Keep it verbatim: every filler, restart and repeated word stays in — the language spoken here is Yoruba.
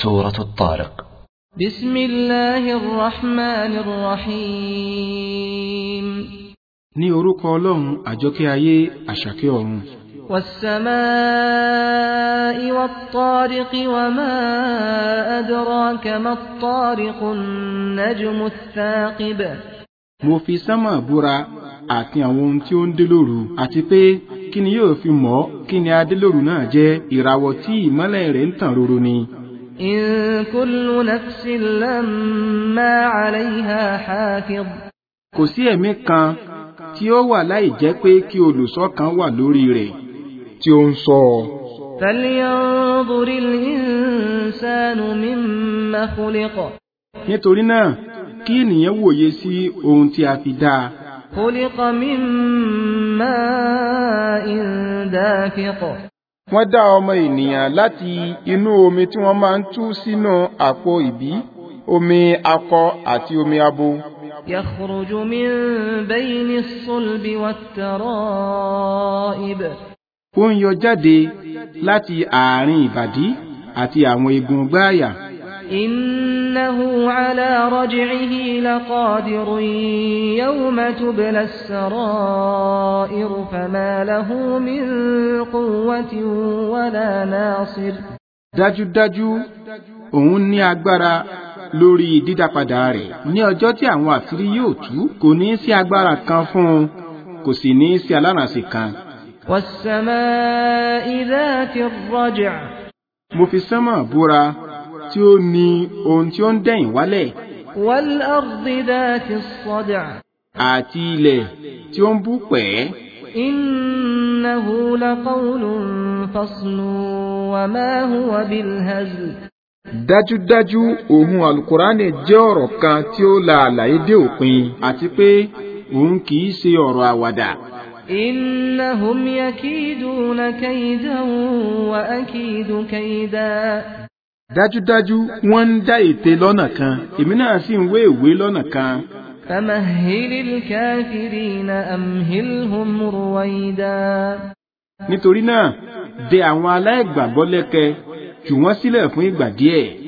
سورة الطارق. بسم الله الرحمن الرحيم. ní orúkọ Ọlọ́run àjọkẹ́ ayé àṣàkẹ́ ọ̀run. والسماء والطارق وما أدراك ما الطارق النجم الثاقب. mo fi sánmà búra àti àwọn ohun tí ó ń dé lóru àti pé kí ni yóò fi mọ̀ kí ni adélóru náà jẹ́ ìràwọ̀ tí ìmọ́lẹ̀ rẹ̀ ń tàn roro ni. إن كل نفس لما عليها حافظ. kò sí ẹ̀mí kan tí ó wà láì jẹ́ pé kí olùṣọ́ kan wà lórí rẹ̀ tí ó ń ṣọ́ ọ. فلينظر الإنسان مما خلق. nítorí náà kí ènìyàn wòye sí ohun tí a fi dá a. خلق من ماء دافق. wọ́n dá ọmọ ènìyàn láti inú omi tí wọ́n máa ń tú sínú àpò ìbí, omi akọ àti omi abo. يخرج من بين الصلب والترائب. ó ń yọ jáde láti àárín ìbàdí àti àwọn eegun gbáàyà. إنه على رجعه لقادر يوم تبلى السرائر فما له من قوة ولا ناصر. dájúdájú òun ní agbára lórí dídápadà rẹ̀ ní ọjọ́ tí àwọn àṣírí yóò tú. kò ní sí agbára kan fún un, kò sì ní sí aláràǹṣe kan. والسماء ذات الرجع. mo fi sánmà búra tí ó ní ohun tí ó ń dẹ̀yìn wálẹ̀. والأرض ذات الصدع. àti ilẹ̀ tí ó ń bú pẹ́. إنه لقول فصل وما هو بالهزل. dájúdájú ohun alukurani jẹ́ ọ̀rọ̀ kan tí ó la àlàyé dé òpin àti pé òun kì í ṣe ọ̀rọ̀ àwàdà. إنهم يكيدون كيدا وأكيد كيدا. dájúdájú wọ́n ń dá ète lọ́nà kan, èmi náà sì ń wé ìwé lọ́nà kan. فمهل الكافرين أمهلهم رويدا. nítorí náà dè àwọn aláìgbàgbọ́ lẹ́kẹ̀, jù wọ́n sílẹ̀ fún ìgbà díẹ̀.